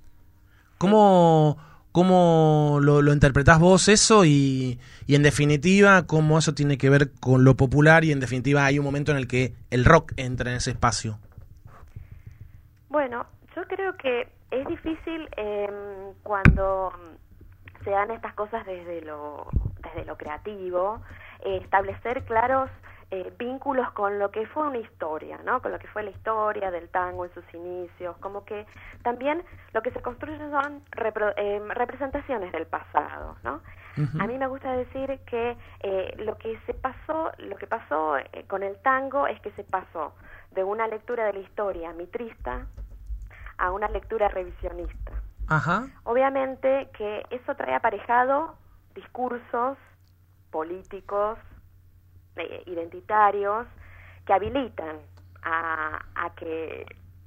S3: ¿Cómo, cómo lo, lo interpretás vos eso? Y, y en definitiva, ¿cómo eso tiene que ver con lo popular? Y en definitiva hay un momento en el que el rock entra en ese espacio.
S14: Bueno, yo creo que es difícil eh, cuando se dan estas cosas desde lo, desde lo creativo, eh, establecer claros eh, vínculos con lo que fue una historia, ¿no? Con lo que fue la historia del tango en sus inicios, como que también lo que se construye son repro, eh, representaciones del pasado, ¿no? Uh-huh. A mí me gusta decir que eh, lo que se pasó, lo que pasó eh, con el tango es que se pasó de una lectura de la historia mitrista a una lectura revisionista.
S3: Ajá.
S14: Obviamente que eso trae aparejado discursos políticos, eh, identitarios, que habilitan a, a que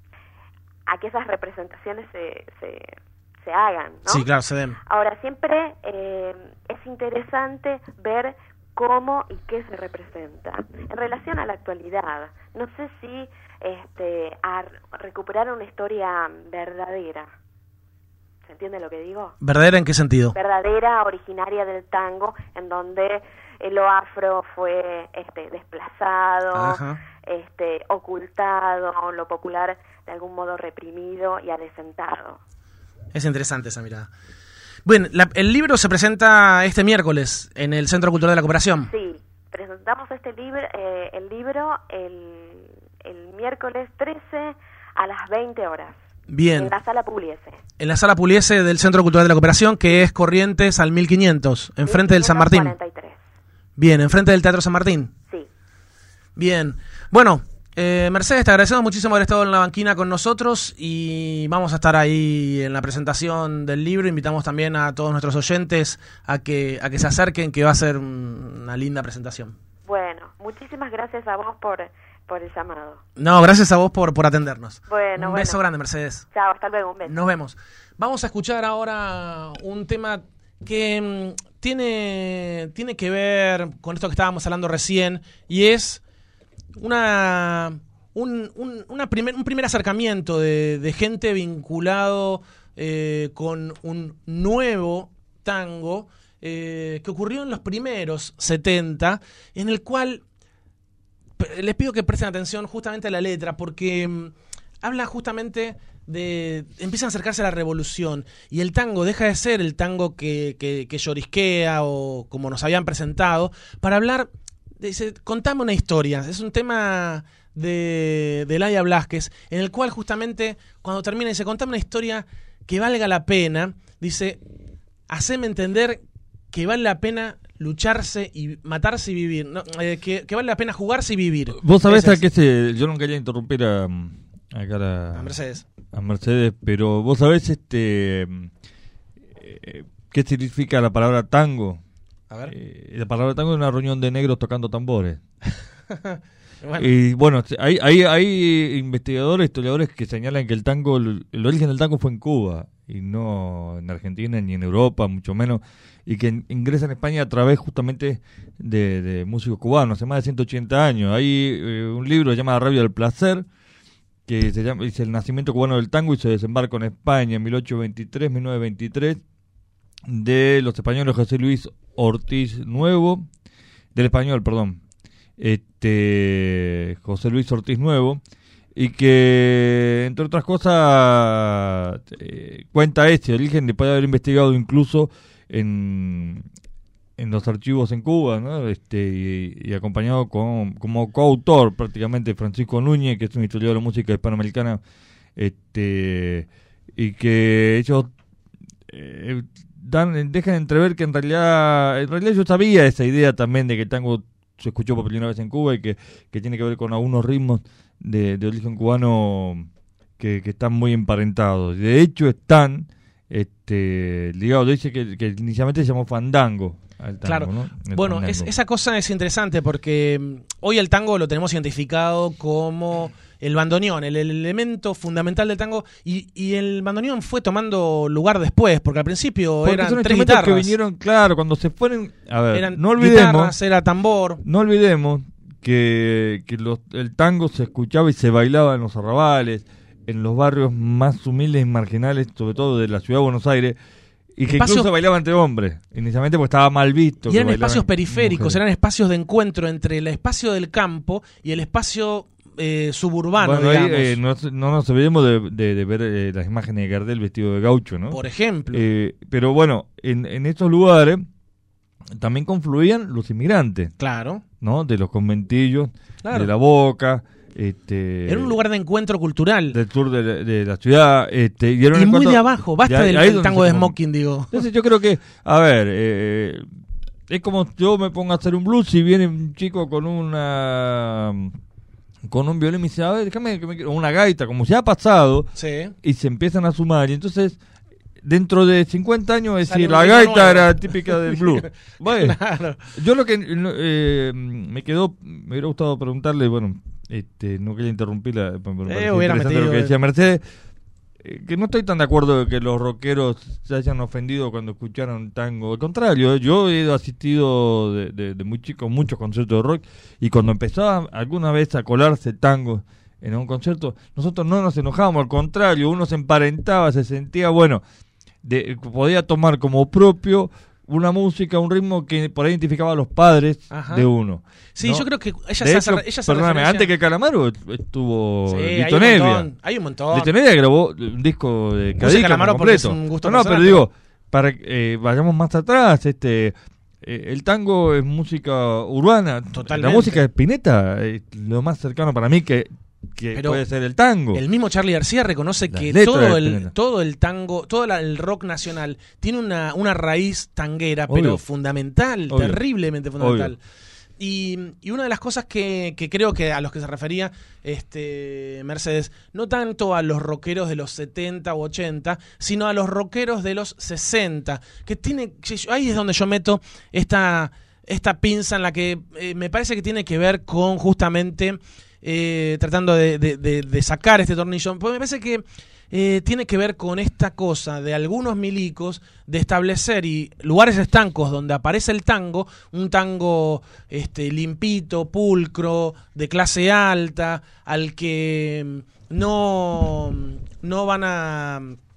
S14: a que esas representaciones se, se, se hagan, ¿no?
S3: Sí, claro, se den.
S14: Ahora, siempre eh, es interesante ver cómo y qué se representa en relación a la actualidad. No sé si este, a recuperar una historia verdadera. ¿Se entiende lo que digo?
S3: ¿Verdadera en qué sentido?
S14: Verdadera, originaria del tango, en donde lo afro fue este, desplazado,
S3: Ajá.
S14: este, ocultado, lo popular de algún modo reprimido y adecentado.
S3: Es interesante esa mirada. Bueno, la, el libro se presenta este miércoles en el Centro Cultural de la Cooperación.
S14: Sí, presentamos este libro, eh, el libro el, el miércoles trece a las veinte horas.
S3: Bien.
S14: En la Sala Pugliese.
S3: En la Sala Pugliese del Centro Cultural de la Cooperación, que es Corrientes al mil quinientos, enfrente del San Martín.
S14: cuarenta y tres.
S3: Bien, enfrente del Teatro San Martín.
S14: Sí.
S3: Bien. Bueno, eh, Mercedes, te agradecemos muchísimo haber estado en la banquina con nosotros y vamos a estar ahí en la presentación del libro. Invitamos también a todos nuestros oyentes a que, a que se acerquen, que va a ser una linda presentación.
S14: Bueno, muchísimas gracias a vos por... por el llamado.
S3: No, gracias a vos por, por atendernos.
S14: Bueno,
S3: un
S14: bueno.
S3: beso grande, Mercedes.
S14: Chao, hasta luego, un beso.
S3: Nos vemos. Vamos a escuchar ahora un tema que mmm, tiene, tiene que ver con esto que estábamos hablando recién, y es una un, un, una primer, un primer acercamiento de, de gente vinculado eh, con un nuevo tango eh, que ocurrió en los primeros setenta, en el cual les pido que presten atención justamente a la letra, porque um, habla justamente de... empiezan a acercarse a la revolución, y el tango deja de ser el tango que, que, que llorisquea o como nos habían presentado, para hablar, dice, contame una historia. Es un tema de, de Laia Blasquez, en el cual justamente cuando termina dice, contame una historia que valga la pena, dice, haceme entender que vale la pena lucharse y matarse y vivir, no, eh, que, que vale la pena jugarse y vivir.
S4: Vos sabés
S3: Ese
S4: a qué se... Yo no quería interrumpir a, a, cara,
S3: a Mercedes.
S4: A Mercedes, pero vos sabés este eh, qué significa la palabra tango.
S3: A ver.
S4: Eh, la palabra tango es una reunión de negros tocando tambores.
S3: Bueno.
S4: Y bueno, hay, hay, hay investigadores, historiadores que señalan que el tango, el, el origen del tango fue en Cuba y no en Argentina ni en Europa, mucho menos, y que en, ingresa en España a través justamente de, de músicos cubanos hace más de ciento ochenta años. Hay eh, un libro que se llama Rabia del Placer, que se llama, dice el nacimiento cubano del tango y se desembarca en España en mil ochocientos veintitrés, mil novecientos veintitrés, de los españoles José Luis Ortiz Nuevo, del español, perdón, este José Luis Ortiz Nuevo, y que entre otras cosas eh, cuenta este origen después de haber investigado incluso en, en los archivos en Cuba, ¿no? Este y, y acompañado con como coautor prácticamente Francisco Núñez, que es un historiador de música hispanoamericana, este y que ellos eh, dan dejan entrever que en realidad en realidad yo sabía esa idea también de que el tango se escuchó por primera vez en Cuba y que, que tiene que ver con algunos ritmos de, de origen cubano que, que están muy emparentados. De hecho están este, ligados, dice que, que inicialmente se llamó fandango al tango,
S3: claro.
S4: ¿no? El
S3: Bueno,
S4: tango.
S3: es, esa cosa es interesante porque mm, hoy el tango lo tenemos identificado como el bandoneón, el, el elemento fundamental del tango, y, y el bandoneón fue tomando lugar después, porque al principio
S4: Porque
S3: eran
S4: son
S3: tres
S4: instrumentos
S3: guitarras.
S4: que vinieron, claro, cuando se fueron, a ver,
S3: Eran
S4: no olvidemos,
S3: guitarras, era tambor.
S4: no olvidemos que, que los, el tango se escuchaba y se bailaba en los arrabales, en los barrios más humildes y marginales, sobre todo de la ciudad de Buenos Aires, y que
S3: Espacios-
S4: incluso bailaba entre hombres, inicialmente porque estaba mal visto.
S3: Y
S4: que
S3: eran
S4: bailaran
S3: espacios periféricos,
S4: mujeres.
S3: eran espacios de encuentro entre el espacio del campo y el espacio eh, suburbano,
S4: Bueno, ahí,
S3: digamos.
S4: eh, no, no nos olvidemos de, de- de ver eh, las imágenes de Gardel vestido de gaucho, ¿no?
S3: Por ejemplo.
S4: Eh, pero bueno, en, en estos lugares también confluían los inmigrantes.
S3: Claro.
S4: ¿No? De los conventillos,
S3: Claro.
S4: de La Boca. Este,
S3: Era un lugar de encuentro cultural.
S4: Del sur de la, de la ciudad. Este, y era un
S3: Y muy
S4: encuentro-
S3: de abajo, basta
S4: ahí-
S3: del,
S4: ahí es
S3: del
S4: donde
S3: tango
S4: se
S3: de
S4: con-
S3: smoking, digo.
S4: Entonces yo creo que, a ver, eh, es como yo me pongo a hacer un blues y viene un chico con una con un violín y me dice, a ver, déjame que me quiero- una gaita, como se ha pasado,
S3: Sí.
S4: y se empiezan a sumar. Y entonces, dentro de cincuenta años, es
S3: Sale
S4: decir,
S3: un
S4: la
S3: ritmo
S4: gaita
S3: nuevo.
S4: era típica del blues. Bueno,
S3: Claro.
S4: yo lo que eh, me quedó, me hubiera gustado preguntarle, bueno, este, no quería interrumpirla, me pareció
S3: Eh, hubiera
S4: interesante
S3: metido
S4: lo que
S3: el-
S4: decía Mercedes, eh, que no estoy tan de acuerdo de que los rockeros se hayan ofendido cuando escucharon tango. Al contrario, yo he asistido de, de, de muy chico a muchos conciertos de rock, y cuando empezaba alguna vez a colarse tango en un concierto, nosotros no nos enojábamos, al contrario, uno se emparentaba, se sentía, bueno, de, podía tomar como propio una música, un ritmo que por ahí identificaba a los padres
S3: Ajá.
S4: de uno.
S3: Sí,
S4: ¿no?
S3: yo creo que ella
S4: De
S3: se
S4: hecho,
S3: hace, ella se
S4: perdóname,
S3: referencia-
S4: antes que Calamaro estuvo
S3: Sí, hay
S4: Lito
S3: un
S4: Nevia.
S3: montón, hay un montón.
S4: Lito Nevia grabó un disco de
S3: Puse
S4: Cadica
S3: Calamaro porque
S4: completo.
S3: es un gusto
S4: no, no,
S3: personal,
S4: pero digo, para que eh, vayamos más atrás, este eh, el tango es música urbana.
S3: Totalmente.
S4: La música de Spinetta es lo más cercano para mí que, que
S3: Pero
S4: puede ser el tango.
S3: El mismo Charly García reconoce
S4: Las
S3: que
S4: letras
S3: todo
S4: de
S3: el,
S4: Spinetta.
S3: todo el tango, todo la- el rock nacional tiene una, una raíz tanguera,
S4: Obvio.
S3: pero fundamental,
S4: Obvio.
S3: terriblemente fundamental.
S4: Obvio.
S3: Y, y una de las cosas que, que creo que a los que se refería este Mercedes, no tanto a los rockeros de los setenta u ochenta, sino a los rockeros de los sesenta, que tiene, ahí es donde yo meto esta, esta pinza en la que eh, me parece que tiene que ver con justamente eh, tratando de, de- de- de sacar este tornillo, porque me parece que eh, tiene que ver con esta cosa de algunos milicos de establecer y lugares estancos donde aparece el tango, un tango este limpito, pulcro, de clase alta, al que no, no van a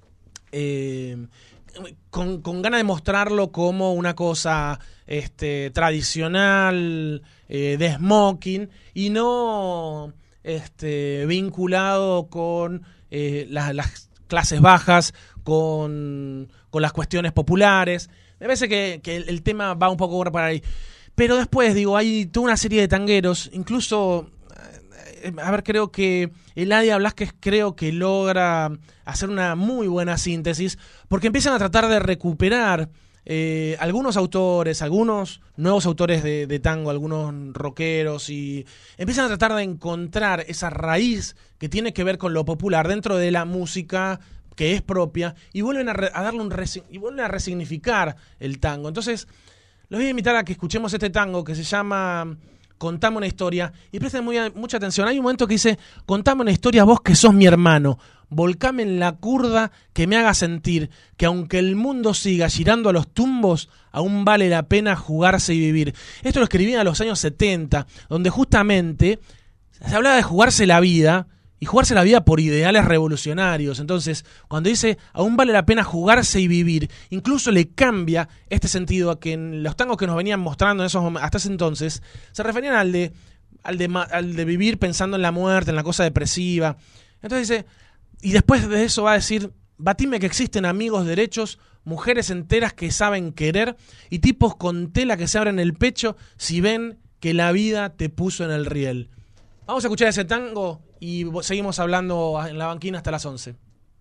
S3: eh, con, con ganas de mostrarlo como una cosa este tradicional, eh, de smoking, y no este vinculado con eh, la- las clases bajas, con, con las cuestiones populares. Me parece que, que el, el tema va un poco para ahí. Pero después, digo, hay toda una serie de tangueros, incluso, eh, a ver, creo que Eladia Blasquez creo que logra hacer una muy buena síntesis, porque empiezan a tratar de recuperar eh, algunos autores, algunos nuevos autores de, de tango, algunos rockeros, y empiezan a tratar de encontrar esa raíz que tiene que ver con lo popular dentro de la música que es propia, y vuelven a, re- a darle un resi- y vuelven a resignificar el tango. Entonces, los voy a invitar a que escuchemos este tango que se llama Contame una historia, y presten muy, mucha atención. Hay un momento que dice: contame una historia vos que sos mi hermano, volcame en la curda que me haga sentir que aunque el mundo siga girando a los tumbos, aún vale la pena jugarse y vivir. Esto lo escribían a los años setenta, donde justamente se hablaba de jugarse la vida, y jugarse la vida por ideales revolucionarios. Entonces, cuando dice aún vale la pena jugarse y vivir, incluso le cambia este sentido a que en los tangos que nos venían mostrando en esos mom- hasta ese entonces se referían al de, al de ma- al de vivir pensando en la muerte, en la cosa depresiva. Entonces dice, y después de eso va a decir: batime que existen amigos derechos, mujeres enteras que saben querer, y tipos con tela que se abren el pecho si ven que la vida te puso en el riel. Vamos a escuchar ese tango y vo- seguimos hablando en la banquina hasta las once.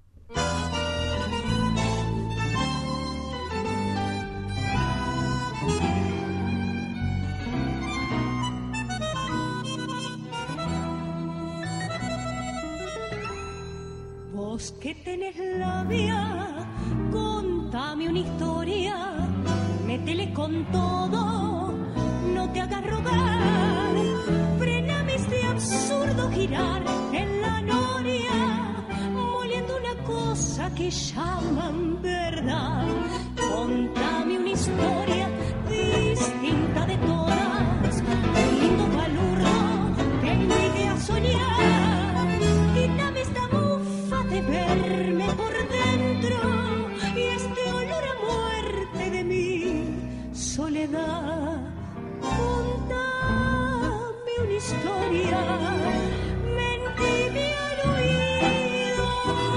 S15: Vos que tenés labia, contame una historia, métele con todo, no te hagas rogar, frename este absurdo girar en la noria, moliendo una cosa que llaman verdad. Contame una historia distinta de todas, un lindo balurdo que invite a soñar, quítame esta bufa de verme por dentro y este olor a muerte de mi soledad. Contame una historia, mentime al oído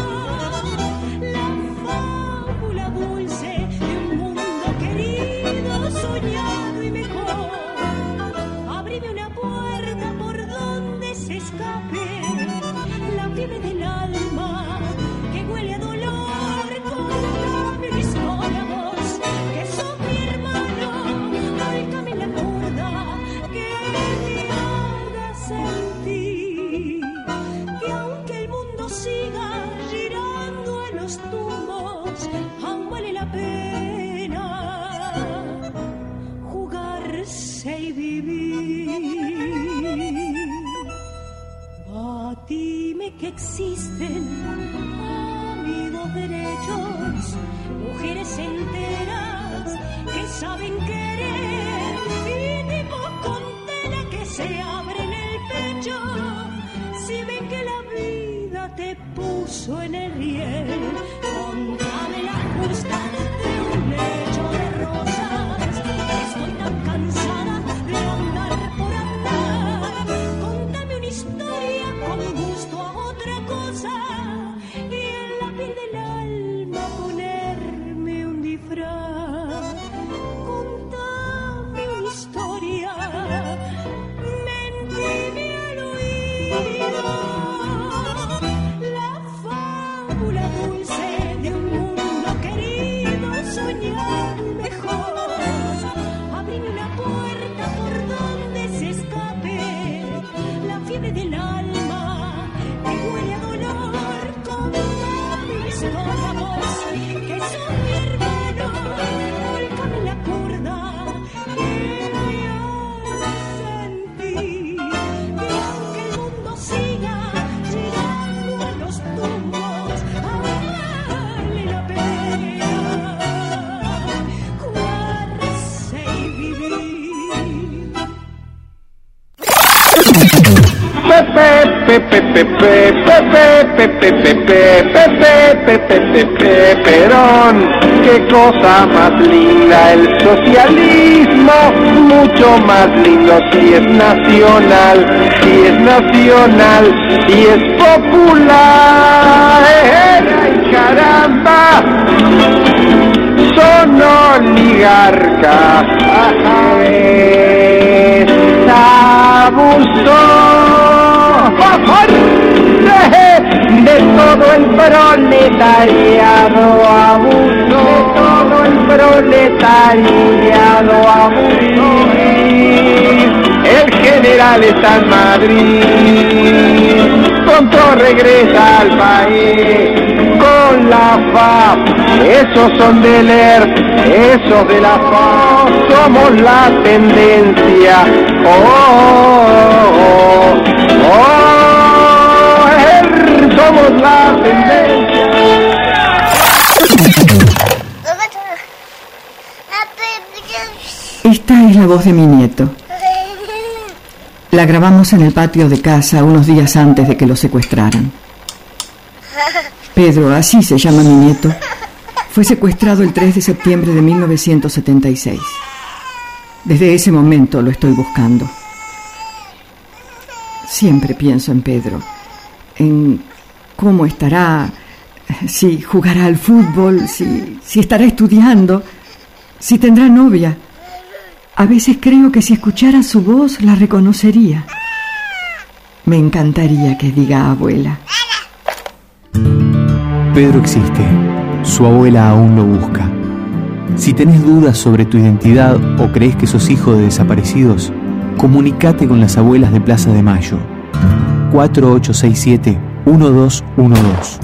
S15: la fábula dulce de un mundo querido, soñado y mejor. Abrime una puerta por donde se escape la fiebre del alma que huele a dolor. Contame una historia, vos, que sos mi hermano, volcame la cuerda que me haga sentir que aunque el mundo siga girando en los tumbos, aún vale la pena jugarse y vivir. Batime que existen amigos derechos, mujeres enteras que saben querer y tipos con tela que se abren el pecho si ven que la vida te puso en el riel. Contame la justa de un lecho de rosas, estoy tan cansada de andar por andar. Contame una historia con gusto a otra cosa y en la piel del alma ponerme un disfraz. Contame una historia, mentime al oído la fábula dulce de un mundo querido, soñar mejor. Abrime una puerta por donde se escape la fiebre del alma que huele a dolor. Contame una historia, vos, que sos mi hermano, volcame la cuerda que me haga sentir que aunque el mundo siga girando en los tumbos, aún vale la pena jugarse y vivir.
S16: Pepe, Pepe, Pepe, Pepe, Pepe, Pepe, Pepe, Pepe, Pepe, Perón, qué cosa más linda el socialismo, mucho más lindo si es nacional, si es nacional, si es popular. ¡Ay, caramba! Son oligarcas, abuso de todo el proletariado, abuso de todo el proletariado, abuso. El general está en Madrid, pronto regresa al país con la F A P. Esos son del E R, esos de la F A P, somos la tendencia. Oh, oh, oh, oh, somos la tendencia.
S6: Esta es la voz de mi nieto. La grabamos en el patio de casa unos días antes de que lo secuestraran. Pedro, así se llama mi nieto, fue secuestrado el tres de septiembre de mil novecientos setenta y seis. Desde ese momento lo estoy buscando. Siempre pienso en Pedro, en cómo estará, si jugará al fútbol, si, si estará estudiando, si tendrá novia. A veces creo que si escuchara su voz la reconocería. Me encantaría que diga abuela.
S7: Pedro existe. Su abuela aún lo busca. Si tenés dudas sobre tu identidad o crees que sos hijo de desaparecidos, comunicate con las abuelas de Plaza de Mayo. cuatro ocho seis siete, uno dos uno dos.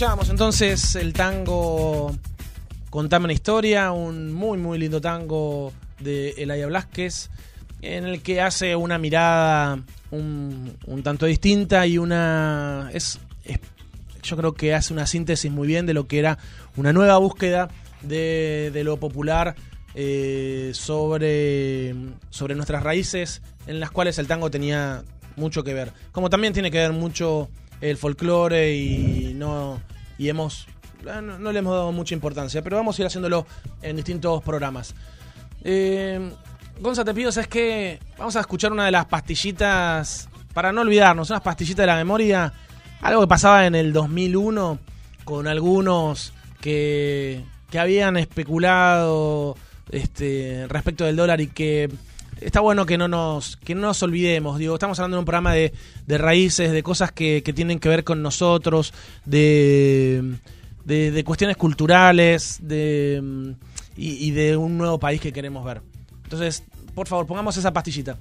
S3: Escuchábamos entonces el tango Contame una historia, un muy muy lindo tango de Elaya Blasquez, en el que hace una mirada un, un tanto distinta y una es, es yo creo que hace una síntesis muy bien de lo que era una nueva búsqueda de, de lo popular eh, sobre, sobre nuestras raíces, en las cuales el tango tenía mucho que ver, como también tiene que ver mucho el folclore y no y hemos no, no le hemos dado mucha importancia, pero vamos a ir haciéndolo en distintos programas. eh, Gonza, te pido, es que vamos a escuchar una de las pastillitas para no olvidarnos, unas pastillitas de la memoria, algo que pasaba en el dos mil uno con algunos que, que habían especulado este, respecto del dólar, y que está bueno que no nos que no nos olvidemos. Digo, estamos hablando de un programa de, de raíces, de cosas que, que tienen que ver con nosotros, de, de, de cuestiones culturales, de y, y de un nuevo país que queremos ver. Entonces, por favor, pongamos esa pastillita.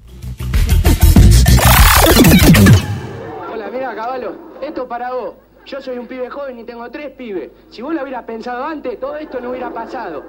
S17: Hola, mira, Caballo, esto para vos. Yo soy un pibe joven y tengo tres pibes. Si vos lo hubieras pensado antes, todo esto no hubiera pasado.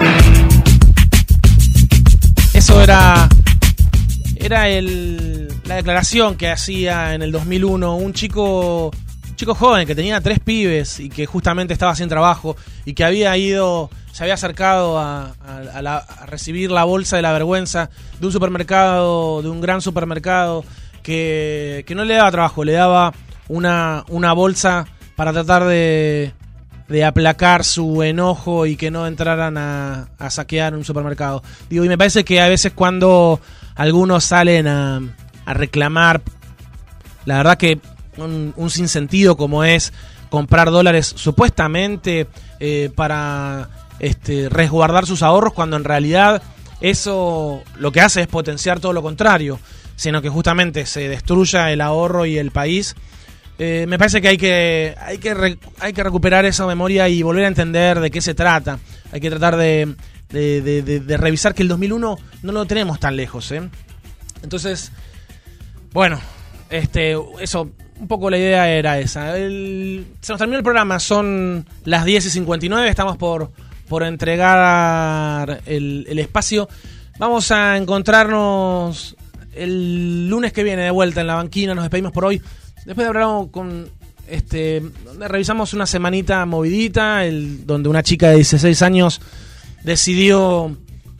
S3: Eso era... Era el, la declaración que hacía en el dos mil uno un chico, un chico joven que tenía tres pibes y que justamente estaba sin trabajo y que había ido, se había acercado a, a, a, la, a recibir la bolsa de la vergüenza de un supermercado, de un gran supermercado que, que no le daba trabajo, le daba una, una bolsa para tratar de, de aplacar su enojo y que no entraran a, a saquear un supermercado. Digo, y me parece que a veces cuando algunos salen a, a reclamar, la verdad que un, un sinsentido como es comprar dólares supuestamente eh, para este, resguardar sus ahorros, cuando en realidad eso lo que hace es potenciar todo lo contrario, sino que justamente se destruya el ahorro y el país. Eh, me parece que hay que hay que re, hay que recuperar esa memoria y volver a entender de qué se trata. Hay que tratar de De, de, de, de revisar que el dos mil uno no lo tenemos tan lejos, ¿eh? Entonces, bueno, este, eso, un poco la idea era esa. El, se nos terminó el programa, son las diez y cincuenta y nueve, estamos por, por entregar el, el espacio. Vamos a encontrarnos el lunes que viene de vuelta en la banquina, nos despedimos por hoy. Después de hablar con... Este, donde revisamos una semanita movidita, el, donde una chica de dieciséis años decidió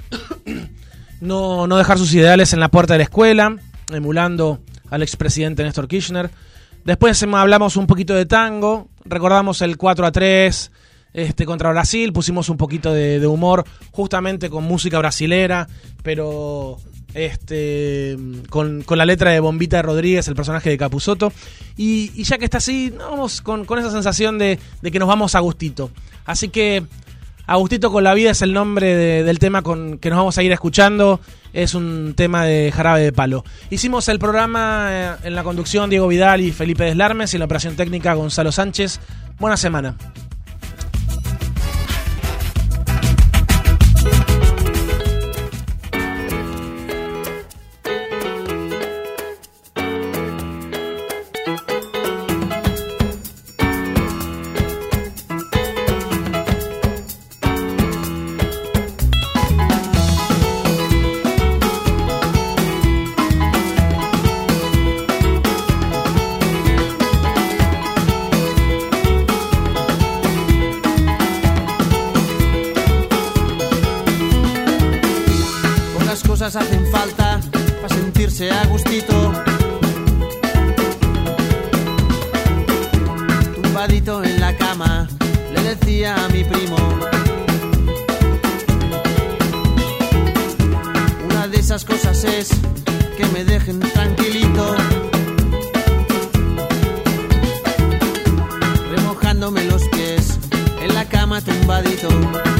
S3: no, no dejar sus ideales en la puerta de la escuela, emulando al expresidente Néstor Kirchner. Después hablamos un poquito de tango, recordamos el cuatro a tres este, contra Brasil, pusimos un poquito de, de humor, justamente con música brasilera, pero este con, con la letra de Bombita Rodríguez, el personaje de Capusotto. Y, y ya que está así, vamos con, con esa sensación de, de que nos vamos a gustito. Así que A Gustito con la Vida es el nombre de, del tema con que nos vamos a ir escuchando. Es un tema de Jarabe de Palo. Hicimos el programa en la conducción Diego Vidal y Felipe Deslarmes, y en la operación técnica Gonzalo Sánchez. Buena semana.
S18: Hacen falta para sentirse a gustito. Tumbadito en la cama, le decía a mi primo. Una de esas cosas es que me dejen tranquilito, remojándome los pies en la cama tumbadito.